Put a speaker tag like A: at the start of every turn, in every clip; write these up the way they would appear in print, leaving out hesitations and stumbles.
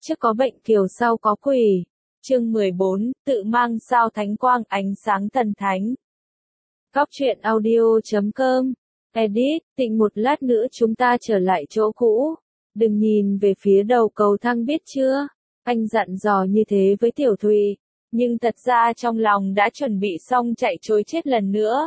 A: trước có bệnh kiều sau có quỷ. Chương 14, tự mang sao thánh quang ánh sáng thần thánh. Góc truyện audio.com. Edit, tịnh một lát nữa chúng ta trở lại chỗ cũ. Đừng nhìn về phía đầu cầu thang biết chưa? Anh dặn dò như thế với Tiểu Thụy. Nhưng thật ra trong lòng đã chuẩn bị xong chạy trối chết lần nữa.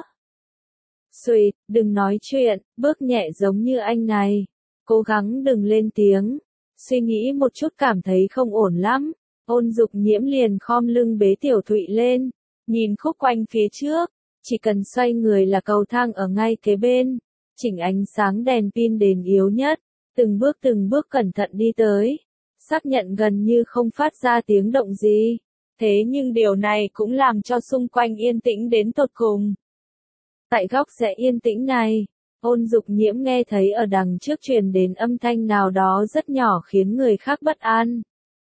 A: Xùi, đừng nói chuyện, bước nhẹ giống như anh này. Cố gắng đừng lên tiếng. Suy nghĩ một chút cảm thấy không ổn lắm. Ôn Dục Nhiễm liền khom lưng bế Tiểu Thụy lên. Nhìn khúc quanh phía trước. Chỉ cần xoay người là cầu thang ở ngay kế bên. Chỉnh ánh sáng đèn pin đến yếu nhất. Từng bước cẩn thận đi tới. Xác nhận gần như không phát ra tiếng động gì. Thế nhưng điều này cũng làm cho xung quanh yên tĩnh đến tột cùng. Tại góc rẽ yên tĩnh này, Ôn Dục Nhiễm nghe thấy ở đằng trước truyền đến âm thanh nào đó rất nhỏ khiến người khác bất an.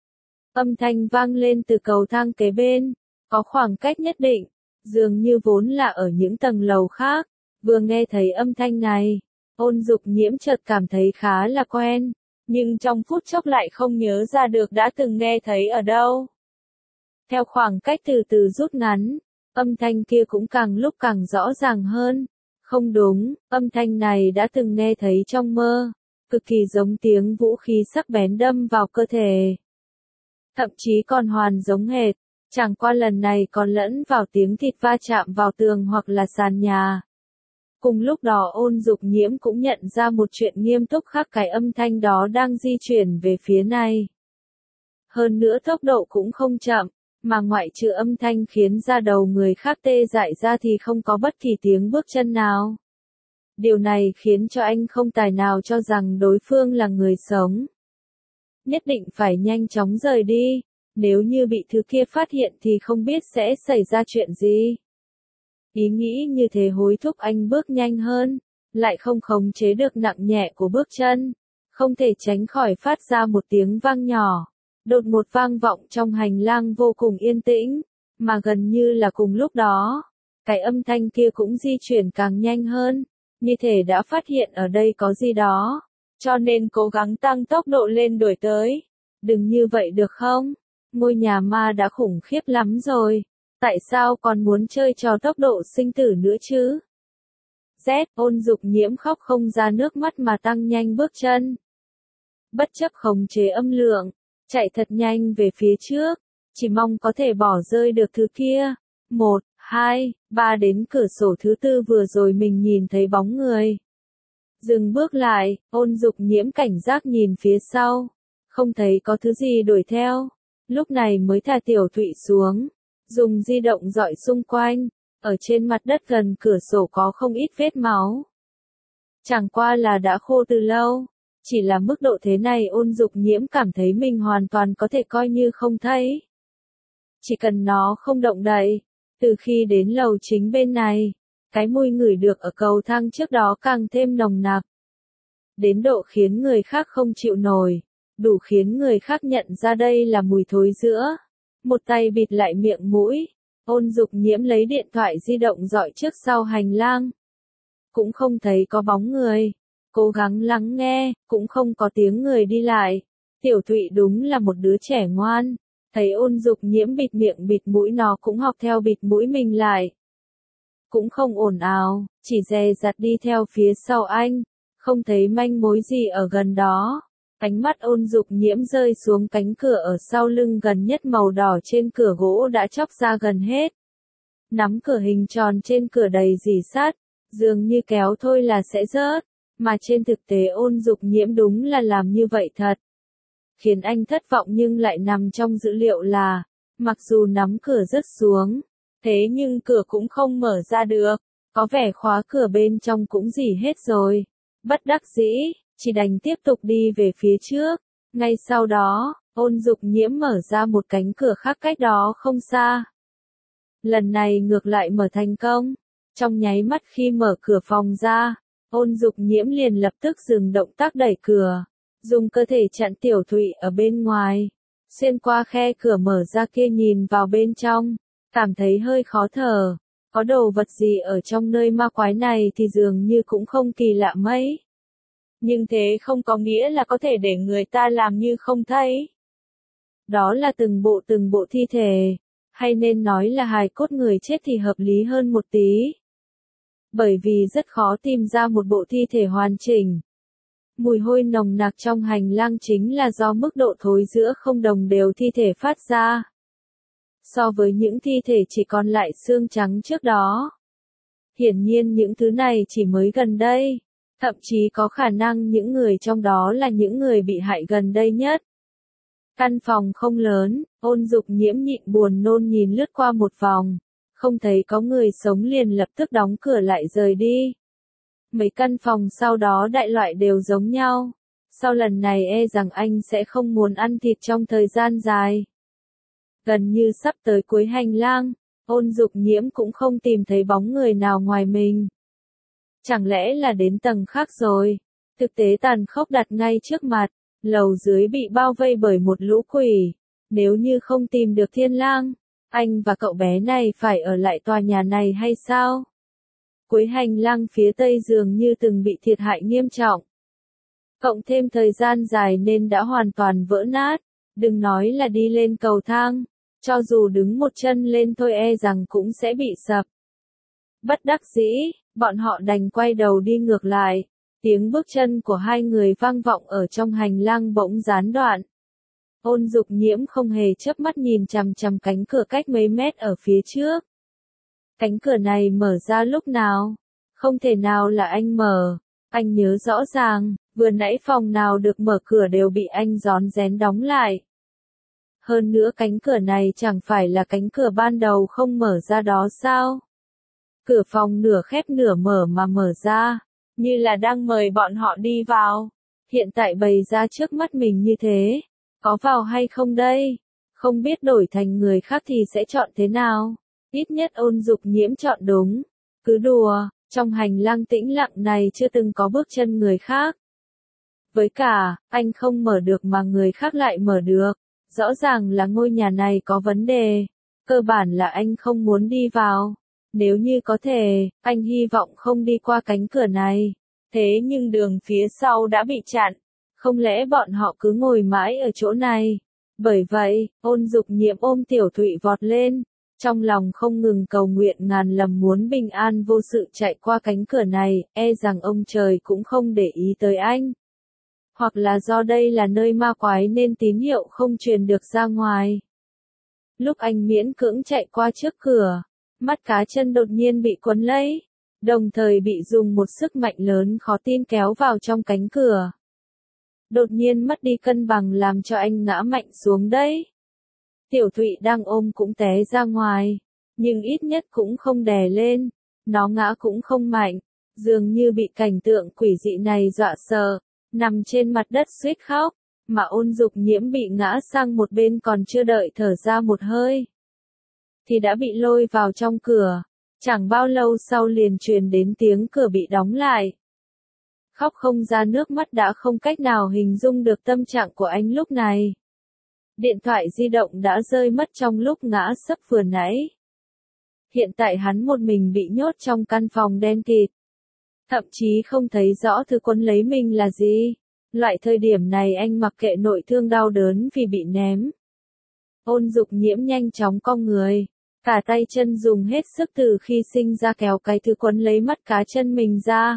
A: Âm thanh vang lên từ cầu thang kế bên, có khoảng cách nhất định, dường như vốn là ở những tầng lầu khác. Vừa nghe thấy âm thanh này, Ôn Dục Nhiễm chợt cảm thấy khá là quen, nhưng trong phút chốc lại không nhớ ra được đã từng nghe thấy ở đâu. Theo khoảng cách từ từ rút ngắn, âm thanh kia cũng càng lúc càng rõ ràng hơn. Không đúng, âm thanh này đã từng nghe thấy trong mơ, cực kỳ giống tiếng vũ khí sắc bén đâm vào cơ thể. Thậm chí còn hoàn giống hệt, chẳng qua lần này còn lẫn vào tiếng thịt va chạm vào tường hoặc là sàn nhà. Cùng lúc đó Ôn Dục Nhiễm cũng nhận ra một chuyện nghiêm túc khác, cái âm thanh đó đang di chuyển về phía này. Hơn nữa tốc độ cũng không chậm. Mà ngoại trừ âm thanh khiến da đầu người khác tê dại ra thì không có bất kỳ tiếng bước chân nào. Điều này khiến cho anh không tài nào cho rằng đối phương là người sống. Nhất định phải nhanh chóng rời đi, nếu như bị thứ kia phát hiện thì không biết sẽ xảy ra chuyện gì. Ý nghĩ như thế hối thúc anh bước nhanh hơn, lại không khống chế được nặng nhẹ của bước chân, không thể tránh khỏi phát ra một tiếng vang nhỏ. Đột một vang vọng trong hành lang vô cùng yên tĩnh, mà gần như là cùng lúc đó, cái âm thanh kia cũng di chuyển càng nhanh hơn, như thể đã phát hiện ở đây có gì đó, cho nên cố gắng tăng tốc độ lên đuổi tới. Đừng như vậy được không? Ngôi nhà ma đã khủng khiếp lắm rồi, tại sao còn muốn chơi trò tốc độ sinh tử nữa chứ? Ôn Dục Nhiễm khóc không ra nước mắt mà tăng nhanh bước chân. Bất chấp khống chế âm lượng, chạy thật nhanh về phía trước, chỉ mong có thể bỏ rơi được thứ kia. 1, 2, 3 đến cửa sổ thứ tư vừa rồi mình nhìn thấy bóng người. Dừng bước lại, Ôn Dục Nhiễm cảnh giác nhìn phía sau, không thấy có thứ gì đuổi theo. Lúc này mới thả Tiểu Thụy xuống, dùng di động dọi xung quanh, ở trên mặt đất gần cửa sổ có không ít vết máu. Chẳng qua là đã khô từ lâu. Chỉ là mức độ thế này Ôn Dục Nhiễm cảm thấy mình hoàn toàn có thể coi như không thấy. Chỉ cần nó không động đậy, từ khi đến lầu chính bên này, cái mùi ngửi được ở cầu thang trước đó càng thêm nồng nặc. Đến độ khiến người khác không chịu nổi, đủ khiến người khác nhận ra đây là mùi thối giữa. Một tay bịt lại miệng mũi, Ôn Dục Nhiễm lấy điện thoại di động dọi trước sau hành lang. Cũng không thấy có bóng người. Cố gắng lắng nghe, cũng không có tiếng người đi lại. Tiểu Thụy đúng là một đứa trẻ ngoan. Thấy Ôn Dục Nhiễm bịt miệng bịt mũi nó cũng học theo bịt mũi mình lại. Cũng không ồn ào, chỉ dè dặt đi theo phía sau anh. Không thấy manh mối gì ở gần đó. Ánh mắt Ôn Dục Nhiễm rơi xuống cánh cửa ở sau lưng gần nhất, màu đỏ trên cửa gỗ đã chóc ra gần hết. Nắm cửa hình tròn trên cửa đầy rỉ sắt, dường như kéo thôi là sẽ rớt. Mà trên thực tế Ôn Dục Nhiễm đúng là làm như vậy thật. Khiến anh thất vọng nhưng lại nằm trong dữ liệu là, mặc dù nắm cửa rớt xuống, thế nhưng cửa cũng không mở ra được, có vẻ khóa cửa bên trong cũng rỉ hết rồi. Bất đắc dĩ, chỉ đành tiếp tục đi về phía trước. Ngay sau đó, Ôn Dục Nhiễm mở ra một cánh cửa khác cách đó không xa. Lần này ngược lại mở thành công. Trong nháy mắt khi mở cửa phòng ra, Ôn Dục Nhiễm liền lập tức dừng động tác đẩy cửa, dùng cơ thể chặn Tiểu Thụy ở bên ngoài, xuyên qua khe cửa mở ra kia nhìn vào bên trong, cảm thấy hơi khó thở, có đồ vật gì ở trong nơi ma quái này thì dường như cũng không kỳ lạ mấy. Nhưng thế không có nghĩa là có thể để người ta làm như không thấy. Đó là từng bộ thi thể, hay nên nói là hài cốt người chết thì hợp lý hơn một tí. Bởi vì rất khó tìm ra một bộ thi thể hoàn chỉnh. Mùi hôi nồng nặc trong hành lang chính là do mức độ thối rữa không đồng đều thi thể phát ra. So với những thi thể chỉ còn lại xương trắng trước đó. Hiển nhiên những thứ này chỉ mới gần đây. Thậm chí có khả năng những người trong đó là những người bị hại gần đây nhất. Căn phòng không lớn, Ôn Dục Nhiễm nhịn buồn nôn nhìn lướt qua một vòng. Không thấy có người sống liền lập tức đóng cửa lại rời đi. Mấy căn phòng sau đó đại loại đều giống nhau. Sau lần này rằng anh sẽ không muốn ăn thịt trong thời gian dài. Gần như sắp tới cuối hành lang, Ôn Dục Nhiễm cũng không tìm thấy bóng người nào ngoài mình. Chẳng lẽ là đến tầng khác rồi? Thực tế tàn khốc đặt ngay trước mặt, lầu dưới bị bao vây bởi một lũ quỷ. Nếu như không tìm được Thiên Lang, anh và cậu bé này phải ở lại tòa nhà này hay sao? Cuối hành lang phía tây dường như từng bị thiệt hại nghiêm trọng. Cộng thêm thời gian dài nên đã hoàn toàn vỡ nát, đừng nói là đi lên cầu thang, cho dù đứng một chân lên thôi rằng cũng sẽ bị sập. Bất đắc dĩ, bọn họ đành quay đầu đi ngược lại, tiếng bước chân của hai người vang vọng ở trong hành lang bỗng gián đoạn. Ôn Dục Nhiễm không hề chớp mắt nhìn chằm chằm cánh cửa cách mấy mét ở phía trước. Cánh cửa này mở ra lúc nào? Không thể nào là anh mở. Anh nhớ rõ ràng, vừa nãy phòng nào được mở cửa đều bị anh rón rén đóng lại. Hơn nữa cánh cửa này chẳng phải là cánh cửa ban đầu không mở ra đó sao? Cửa phòng nửa khép nửa mở mà mở ra, như là đang mời bọn họ đi vào. Hiện tại bày ra trước mắt mình như thế, có vào hay không đây? Không biết đổi thành người khác thì sẽ chọn thế nào? Ít nhất Ôn Dục Nhiễm chọn đúng. Cứ đùa, trong hành lang tĩnh lặng này chưa từng có bước chân người khác. Với cả, anh không mở được mà người khác lại mở được. Rõ ràng là ngôi nhà này có vấn đề. Cơ bản là anh không muốn đi vào. Nếu như có thể, anh hy vọng không đi qua cánh cửa này. Thế nhưng đường phía sau đã bị chặn. Không lẽ bọn họ cứ ngồi mãi ở chỗ này? Bởi vậy, Ôn Dục Nhiễm ôm Tiểu Thụy vọt lên. Trong lòng không ngừng cầu nguyện ngàn lầm muốn bình an vô sự chạy qua cánh cửa này, rằng ông trời cũng không để ý tới anh. Hoặc là do đây là nơi ma quái nên tín hiệu không truyền được ra ngoài. Lúc anh miễn cưỡng chạy qua trước cửa, mắt cá chân đột nhiên bị quấn lấy, đồng thời bị dùng một sức mạnh lớn khó tin kéo vào trong cánh cửa. Đột nhiên mất đi cân bằng làm cho anh ngã mạnh xuống đấy. Tiểu Thụy đang ôm cũng té ra ngoài, nhưng ít nhất cũng không đè lên, nó ngã cũng không mạnh, dường như bị cảnh tượng quỷ dị này dọa sợ, nằm trên mặt đất suýt khóc, mà Ôn Dục Nhiễm bị ngã sang một bên còn chưa đợi thở ra một hơi, thì đã bị lôi vào trong cửa, chẳng bao lâu sau liền truyền đến tiếng cửa bị đóng lại. Khóc không ra nước mắt đã không cách nào hình dung được tâm trạng của anh lúc này. Điện thoại di động đã rơi mất trong lúc ngã sấp vừa nãy. Hiện tại hắn một mình bị nhốt trong căn phòng đen kịt. Thậm chí không thấy rõ thứ quấn lấy mình là gì. Loại thời điểm này anh mặc kệ nội thương đau đớn vì bị ném. Ôn Dục Nhiễm nhanh chóng cong người. Cả tay chân dùng hết sức từ khi sinh ra kéo cái thứ quấn lấy mắt cá chân mình ra.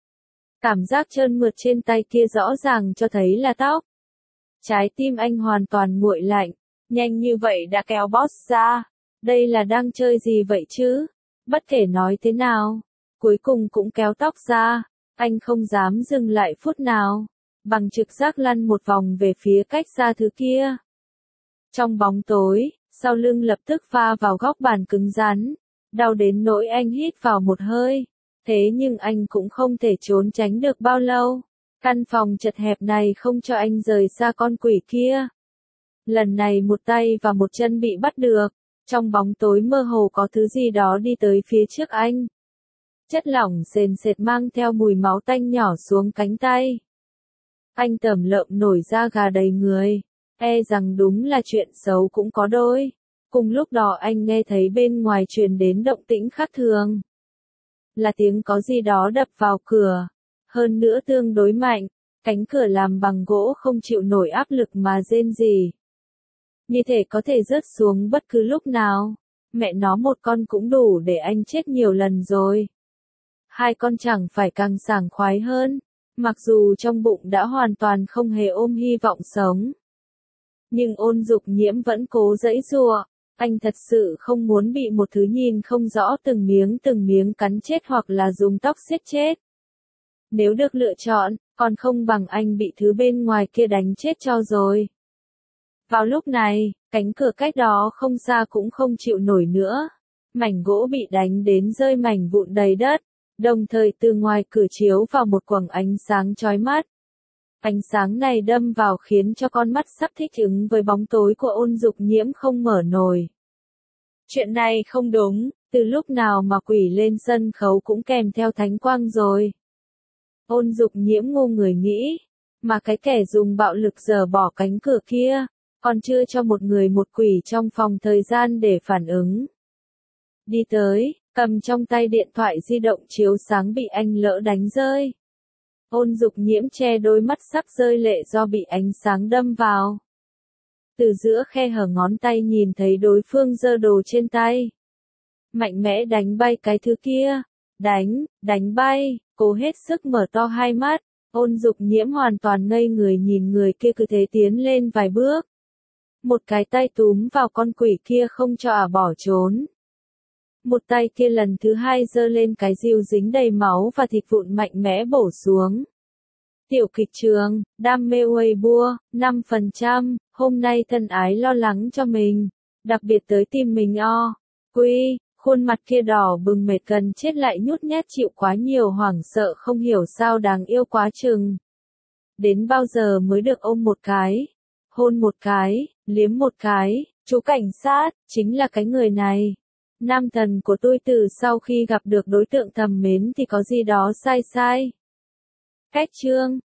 A: Cảm giác trơn mượt trên tay kia rõ ràng cho thấy là tóc. Trái tim anh hoàn toàn nguội lạnh, nhanh như vậy đã kéo boss ra, đây là đang chơi gì vậy chứ? Bất kể nói thế nào, cuối cùng cũng kéo tóc ra, anh không dám dừng lại phút nào, bằng trực giác lăn một vòng về phía cách xa thứ kia. Trong bóng tối, sau lưng lập tức va vào góc bàn cứng rắn, đau đến nỗi anh hít vào một hơi, thế nhưng anh cũng không thể trốn tránh được bao lâu. Căn phòng chật hẹp này không cho anh rời xa con quỷ kia. Lần này một tay và một chân bị bắt được, trong bóng tối mơ hồ có thứ gì đó đi tới phía trước anh. Chất lỏng sền sệt mang theo mùi máu tanh nhỏ xuống cánh tay. Anh tởm lợm nổi da gà đầy người, rằng đúng là chuyện xấu cũng có đôi. Cùng lúc đó anh nghe thấy bên ngoài truyền đến động tĩnh khác thường. Là tiếng có gì đó đập vào cửa. Hơn nữa tương đối mạnh, cánh cửa làm bằng gỗ không chịu nổi áp lực mà rên rỉ. Như thể có thể rớt xuống bất cứ lúc nào. Mẹ nó một con cũng đủ để anh chết nhiều lần rồi. Hai con chẳng phải càng sảng khoái hơn. Mặc dù trong bụng đã hoàn toàn không hề ôm hy vọng sống. Nhưng Ôn Dục Nhiễm vẫn cố giãy giụa. Anh thật sự không muốn bị một thứ nhìn không rõ từng miếng cắn chết hoặc là dùng tóc siết chết. Nếu được lựa chọn, còn không bằng anh bị thứ bên ngoài kia đánh chết cho rồi. Vào lúc này, cánh cửa cách đó không xa cũng không chịu nổi nữa. Mảnh gỗ bị đánh đến rơi mảnh vụn đầy đất, đồng thời từ ngoài cửa chiếu vào một quầng ánh sáng chói mắt. Ánh sáng này đâm vào khiến cho con mắt sắp thích ứng với bóng tối của Ôn Dục Nhiễm không mở nổi. Chuyện này không đúng, từ lúc nào mà quỷ lên sân khấu cũng kèm theo thánh quang rồi. Ôn Dục Nhiễm ngu người nghĩ, mà cái kẻ dùng bạo lực dỡ bỏ cánh cửa kia, còn chưa cho một người một quỷ trong phòng thời gian để phản ứng. Đi tới, cầm trong tay điện thoại di động chiếu sáng bị anh lỡ đánh rơi. Ôn Dục Nhiễm che đôi mắt sắp rơi lệ do bị ánh sáng đâm vào. Từ giữa khe hở ngón tay nhìn thấy đối phương giơ đồ trên tay. Mạnh mẽ đánh bay cái thứ kia. Đánh bay, cố hết sức mở to hai mắt. Ôn Dục Nhiễm hoàn toàn ngây người nhìn người kia cứ thế tiến lên vài bước. Một cái tay túm vào con quỷ kia không cho bỏ trốn. Một tay kia lần thứ hai giơ lên cái rìu dính đầy máu và thịt vụn mạnh mẽ bổ xuống. Tiểu kịch trường, đam mê Weibo, 5%, hôm nay thân ái lo lắng cho mình, đặc biệt tới tìm mình khuôn mặt kia đỏ bừng mệt gần chết lại nhút nhát chịu quá nhiều hoảng sợ không hiểu sao đáng yêu quá chừng. Đến bao giờ mới được ôm một cái, hôn một cái, liếm một cái, chú cảnh sát, chính là cái người này. Nam thần của tôi từ sau khi gặp được đối tượng thầm mến thì có gì đó sai. Cách chương